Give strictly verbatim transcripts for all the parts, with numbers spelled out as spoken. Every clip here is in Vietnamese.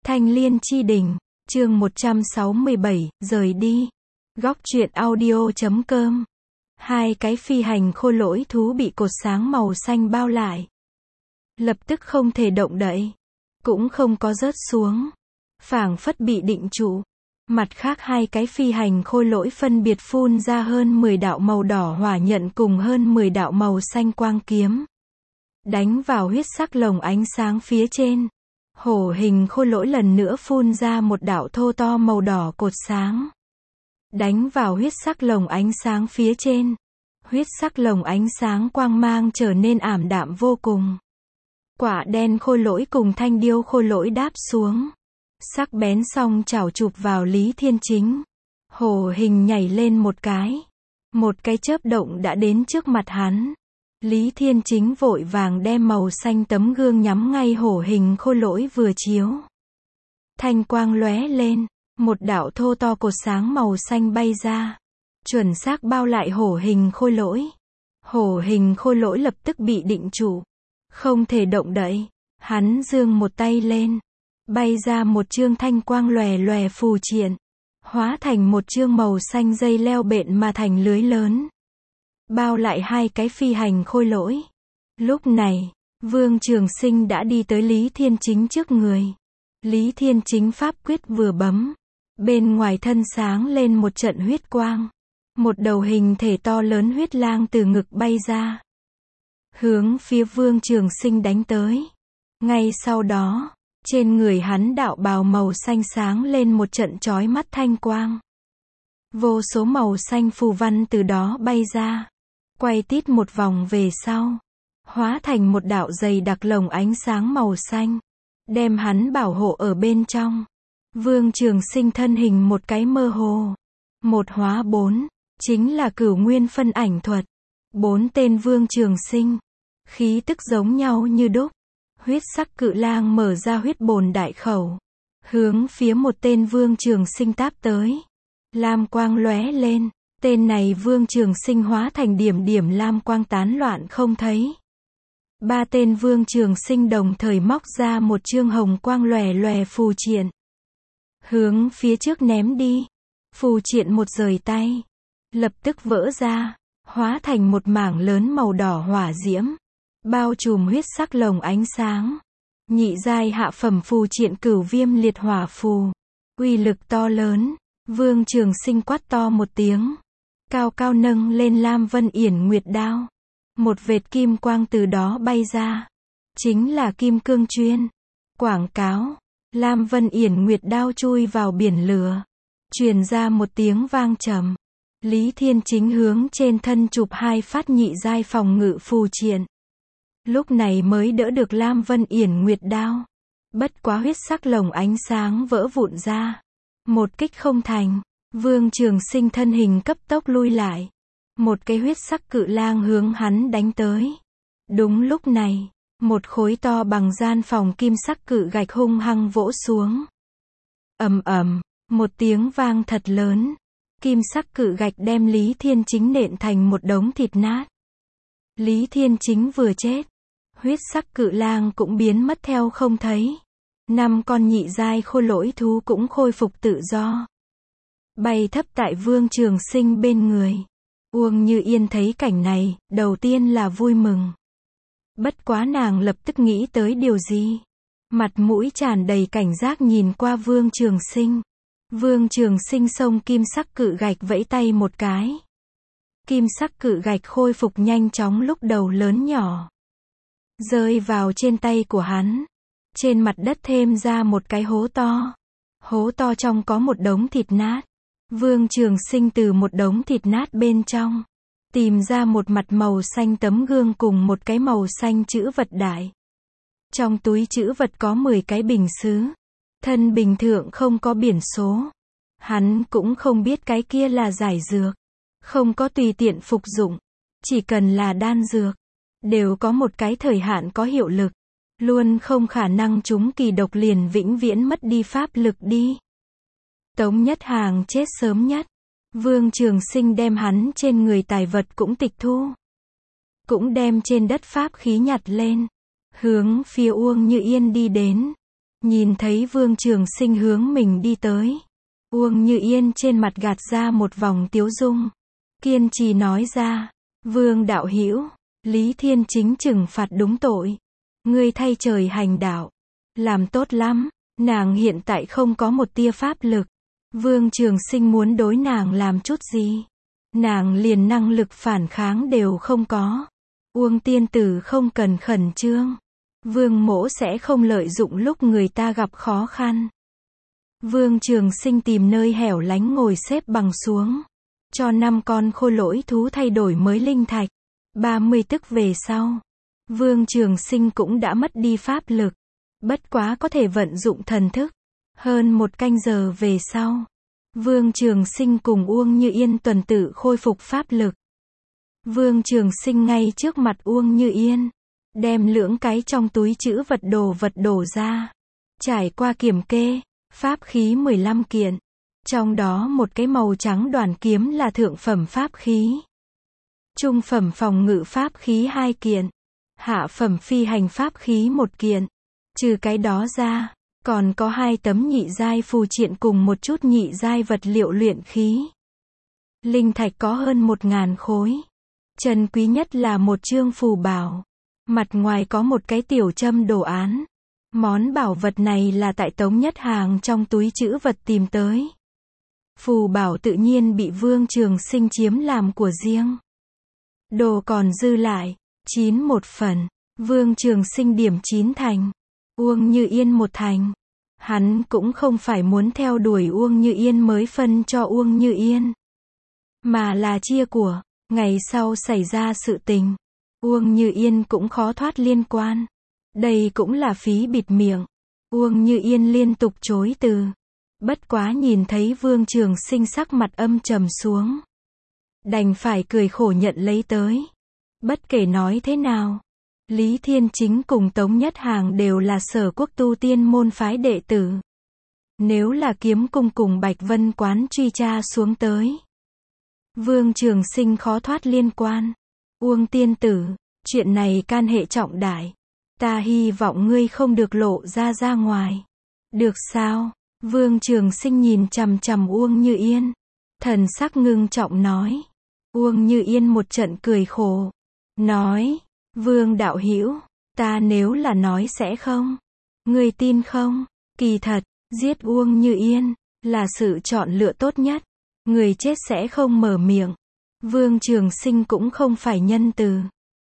Thanh Liên Chi Đỉnh, chương một trăm sáu mươi bảy, rời đi. Góc truyện audio chấm com. Hai cái phi hành khôi lỗi thú bị cột sáng màu xanh bao lại. Lập tức không thể động đậy. Cũng không có rớt xuống. Phảng phất bị định trụ. Mặt khác hai cái phi hành khôi lỗi phân biệt phun ra hơn mười đạo màu đỏ hỏa nhận cùng hơn mười đạo màu xanh quang kiếm. Đánh vào huyết sắc lồng ánh sáng phía trên. Hổ hình khôi lỗi lần nữa phun ra một đạo thô to màu đỏ cột sáng. Đánh vào huyết sắc lồng ánh sáng phía trên. Huyết sắc lồng ánh sáng quang mang trở nên ảm đạm vô cùng. Quả đen khôi lỗi cùng thanh điêu khôi lỗi đáp xuống. Sắc bén song chảo chụp vào Lý Thiên Chính. Hổ hình nhảy lên một cái. Một cái chớp động đã đến trước mặt hắn. Lý Thiên Chính vội vàng đem màu xanh tấm gương nhắm ngay hổ hình khôi lỗi vừa chiếu. Thanh quang lóe lên, một đạo thô to cột sáng màu xanh bay ra. Chuẩn xác bao lại hổ hình khôi lỗi. Hổ hình khôi lỗi lập tức bị định trụ. Không thể động đậy. Hắn giương một tay lên. Bay ra một chương thanh quang lòe lòe phù triện. Hóa thành một chương màu xanh dây leo bện mà thành lưới lớn. Bao lại hai cái phi hành khôi lỗi. Lúc này, Vương Trường Sinh đã đi tới Lý Thiên Chính trước người. Lý Thiên Chính pháp quyết vừa bấm. Bên ngoài thân sáng lên một trận huyết quang. Một đầu hình thể to lớn huyết lang từ ngực bay ra. Hướng phía Vương Trường Sinh đánh tới. Ngay sau đó, trên người hắn đạo bào màu xanh sáng lên một trận chói mắt thanh quang. Vô số màu xanh phù văn từ đó bay ra. Quay tít một vòng về sau. Hóa thành một đạo dày đặc lồng ánh sáng màu xanh. Đem hắn bảo hộ ở bên trong. Vương Trường Sinh thân hình một cái mơ hồ. Một hóa bốn. Chính là cửu nguyên phân ảnh thuật. Bốn tên Vương Trường Sinh. Khí tức giống nhau như đúc. Huyết sắc cự lang mở ra huyết bồn đại khẩu. Hướng phía một tên Vương Trường Sinh táp tới. Lam quang lóe lên. Tên này Vương Trường Sinh hóa thành điểm điểm lam quang tán loạn không thấy. Ba tên Vương Trường Sinh đồng thời móc ra một chương hồng quang lòe lòe phù triện. Hướng phía trước ném đi. Phù triện một rời tay. Lập tức vỡ ra. Hóa thành một mảng lớn màu đỏ hỏa diễm. Bao trùm huyết sắc lồng ánh sáng. Nhị giai hạ phẩm phù triện cửu viêm liệt hỏa phù. Uy lực to lớn. Vương Trường Sinh quát to một tiếng. Cao cao nâng lên Lam Vân Yển Nguyệt đao. Một vệt kim quang từ đó bay ra. Chính là kim cương chuyên. Quảng cáo. Lam Vân Yển Nguyệt đao chui vào biển lửa. Truyền ra một tiếng vang trầm. Lý Thiên Chính hướng trên thân chụp hai phát nhị giai phòng ngự phù triện. Lúc này mới đỡ được Lam Vân Yển Nguyệt đao. Bất quá huyết sắc lồng ánh sáng vỡ vụn ra. Một kích không thành. Vương Trường Sinh thân hình cấp tốc lui lại. Một cái huyết sắc cự lang hướng hắn đánh tới. Đúng lúc này, một khối to bằng gian phòng kim sắc cự gạch hung hăng vỗ xuống. Ầm ầm, một tiếng vang thật lớn. Kim sắc cự gạch đem Lý Thiên Chính nện thành một đống thịt nát. Lý Thiên Chính vừa chết, huyết sắc cự lang cũng biến mất theo không thấy. Năm con nhị giai khôi lỗi thú cũng khôi phục tự do. Bay thấp tại Vương Trường Sinh bên người. Uông Như Yên thấy cảnh này, đầu tiên là vui mừng. Bất quá nàng lập tức nghĩ tới điều gì. Mặt mũi tràn đầy cảnh giác nhìn qua Vương Trường Sinh. Vương Trường Sinh xông kim sắc cự gạch vẫy tay một cái. Kim sắc cự gạch khôi phục nhanh chóng lúc đầu lớn nhỏ. Rơi vào trên tay của hắn. Trên mặt đất thêm ra một cái hố to. Hố to trong có một đống thịt nát. Vương Trường Sinh từ một đống thịt nát bên trong. Tìm ra một mặt màu xanh tấm gương cùng một cái màu xanh chữ vật đại. Trong túi chữ vật có mười cái bình sứ. Thân bình thượng không có biển số. Hắn cũng không biết cái kia là giải dược. Không có tùy tiện phục dụng. Chỉ cần là đan dược. Đều có một cái thời hạn có hiệu lực. Luôn không khả năng chúng kỳ độc liền vĩnh viễn mất đi pháp lực đi. Tống Nhất Hàng chết sớm nhất. Vương Trường Sinh đem hắn trên người tài vật cũng tịch thu. Cũng đem trên đất pháp khí nhặt lên. Hướng phía Uông Như Yên đi đến. Nhìn thấy Vương Trường Sinh hướng mình đi tới, Uông Như Yên trên mặt gạt ra một vòng tiếu dung, kiên trì nói ra, Vương đạo hữu, Lý Thiên Chính trừng phạt đúng tội, ngươi thay trời hành đạo, làm tốt lắm, nàng hiện tại không có một tia pháp lực, Vương Trường Sinh muốn đối nàng làm chút gì, nàng liền năng lực phản kháng đều không có. Uông tiên tử không cần khẩn trương, Vương mỗ sẽ không lợi dụng lúc người ta gặp khó khăn. Vương Trường Sinh tìm nơi hẻo lánh ngồi xếp bằng xuống, cho năm con khô lỗi thú thay đổi mới linh thạch. ba mươi tức về sau, Vương Trường Sinh cũng đã mất đi pháp lực, bất quá có thể vận dụng thần thức. Hơn một canh giờ về sau, Vương Trường Sinh cùng Uông Như Yên tuần tự khôi phục pháp lực. Vương Trường Sinh ngay trước mặt Uông Như Yên, đem lưỡng cái trong túi trữ vật đồ vật đổ ra. Trải qua kiểm kê, pháp khí mười lăm kiện. Trong đó một cái màu trắng đoàn kiếm là thượng phẩm pháp khí. Trung phẩm phòng ngự pháp khí hai kiện. Hạ phẩm phi hành pháp khí một kiện. Trừ cái đó ra, còn có hai tấm nhị giai phù triện cùng một chút nhị giai vật liệu luyện khí. Linh thạch có hơn một ngàn khối. Trân quý nhất là một chương phù bảo. Mặt ngoài có một cái tiểu châm đồ án. Món bảo vật này là tại Tống Nhất Hàng trong túi trữ vật tìm tới. Phù bảo tự nhiên bị Vương Trường Sinh chiếm làm của riêng. Đồ còn dư lại, chín một phần. Vương Trường Sinh điểm chín thành. Uông Như Yên một thành. Hắn cũng không phải muốn theo đuổi Uông Như Yên mới phân cho Uông Như Yên, mà là chia của. Ngày sau xảy ra sự tình, Uông Như Yên cũng khó thoát liên quan. Đây cũng là phí bịt miệng. Uông Như Yên liên tục chối từ. Bất quá nhìn thấy Vương Trường Sinh sắc mặt âm trầm xuống, đành phải cười khổ nhận lấy tới. Bất kể nói thế nào, Lý Thiên Chính cùng Tống Nhất Hàng đều là Sở Quốc tu tiên môn phái đệ tử. Nếu là Kiếm Cung cùng Bạch Vân Quán truy tra xuống tới, Vương Trường Sinh khó thoát liên quan. Uông tiên tử, chuyện này can hệ trọng đại. Ta hy vọng ngươi không được lộ ra ra ngoài. Được sao? Vương Trường Sinh nhìn chằm chằm Uông Như Yên. Thần sắc ngưng trọng nói. Uông Như Yên một trận cười khổ. Nói, Vương đạo hữu, ta nếu là nói sẽ không. Ngươi tin không? Kỳ thật, giết Uông Như Yên, là sự chọn lựa tốt nhất. Người chết sẽ không mở miệng. Vương Trường Sinh cũng không phải nhân từ.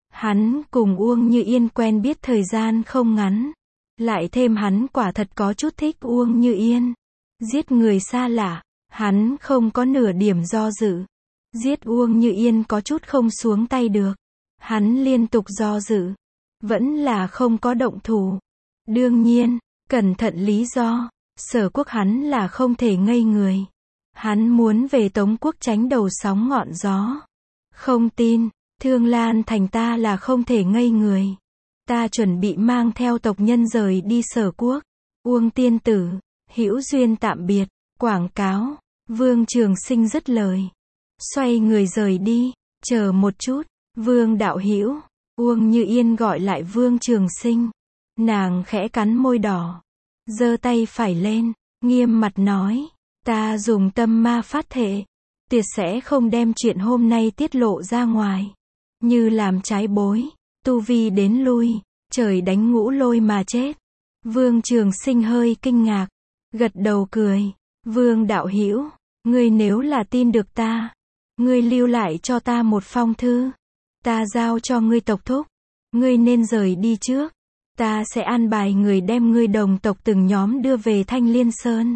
Hắn cùng Uông Như Yên quen biết thời gian không ngắn. Lại thêm hắn quả thật có chút thích Uông Như Yên. Giết người xa lạ, hắn không có nửa điểm do dự. Giết Uông Như Yên có chút không xuống tay được. Hắn liên tục do dự. Vẫn là không có động thủ. Đương nhiên, cẩn thận lý do, Sở Quốc hắn là không thể ngây người. Hắn muốn về Tống Quốc tránh đầu sóng ngọn gió. Không tin, Thương Lan Thành ta là không thể ngây người. Ta chuẩn bị mang theo tộc nhân rời đi Sở Quốc. Uông tiên tử, hữu duyên tạm biệt. Quảng cáo. Vương Trường Sinh dứt lời, xoay người rời đi. Chờ một chút, Vương đạo hữu. Uông Như Yên gọi lại Vương Trường Sinh. Nàng khẽ cắn môi đỏ, giơ tay phải lên, nghiêm mặt nói. Ta dùng tâm ma phát thệ, tuyệt sẽ không đem chuyện hôm nay tiết lộ ra ngoài. Như làm trái bối, tu vi đến lui, trời đánh ngũ lôi mà chết. Vương Trường Sinh hơi kinh ngạc, gật đầu cười. Vương đạo hữu, ngươi nếu là tin được ta, ngươi lưu lại cho ta một phong thư. Ta giao cho ngươi tộc thúc, ngươi nên rời đi trước. Ta sẽ an bài người đem ngươi đồng tộc từng nhóm đưa về Thanh Liên Sơn.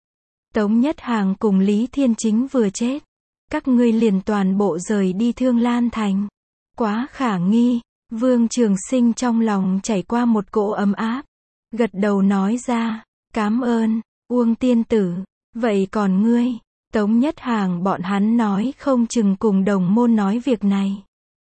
Tống Nhất Hàng cùng Lý Thiên Chính vừa chết, các ngươi liền toàn bộ rời đi Thương Lan Thành. Quá khả nghi. Vương Trường Sinh trong lòng chảy qua một cỗ ấm áp, gật đầu nói ra, cám ơn, Uông tiên tử. Vậy còn ngươi? Tống Nhất Hàng bọn hắn nói không chừng cùng đồng môn nói việc này.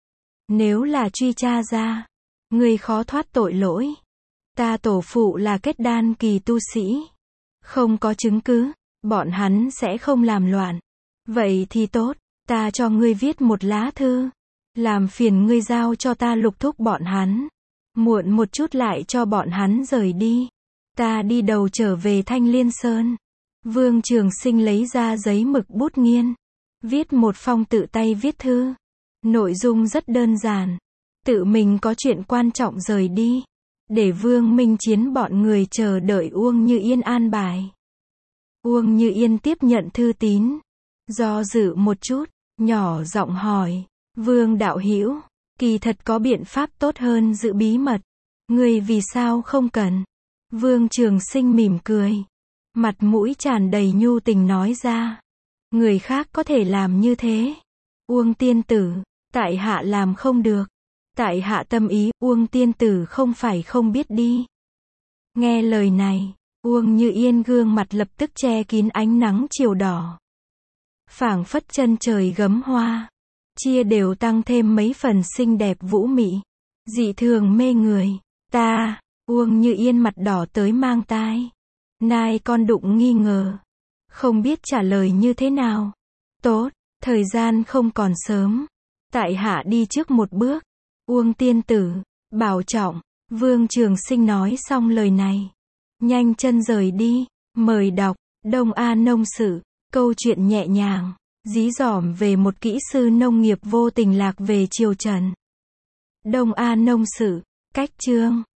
Nếu là truy tra ra, ngươi khó thoát tội lỗi. Ta tổ phụ là kết đan kỳ tu sĩ, không có chứng cứ, bọn hắn sẽ không làm loạn. Vậy thì tốt, ta cho ngươi viết một lá thư, làm phiền ngươi giao cho ta lục thúc bọn hắn, muộn một chút lại cho bọn hắn rời đi. Ta đi đầu trở về Thanh Liên Sơn. Vương Trường Sinh lấy ra giấy mực bút nghiên. Viết một phong tự tay viết thư. Nội dung rất đơn giản. Tự mình có chuyện quan trọng rời đi. Để Vương Minh Chiến bọn người chờ đợi Uông Như Yên an bài. Uông Như Yên tiếp nhận thư tín. Do dự một chút, nhỏ giọng hỏi. Vương đạo hữu, kỳ thật có biện pháp tốt hơn giữ bí mật. Người vì sao không cần? Vương Trường Sinh mỉm cười. Mặt mũi tràn đầy nhu tình nói ra. Người khác có thể làm như thế. Uông tiên tử, tại hạ làm không được. Tại hạ tâm ý, Uông tiên tử không phải không biết đi. Nghe lời này, Uông Như Yên gương mặt lập tức che kín ánh nắng chiều đỏ. Phảng phất chân trời gấm hoa. Chia đều tăng thêm mấy phần xinh đẹp vũ mị. Dị thường mê người. Ta, Uông Như Yên mặt đỏ tới mang tai. Nai con đụng nghi ngờ. Không biết trả lời như thế nào. Tốt, thời gian không còn sớm. Tại hạ đi trước một bước. Uông tiên tử, bảo trọng. Vương Trường Sinh nói xong lời này. Nhanh chân rời đi. Mời đọc, Đông A Nông Sự. Câu chuyện nhẹ nhàng, dí dỏm về một kỹ sư nông nghiệp vô tình lạc về triều Trần. Đông A Nông Sự, cách chương.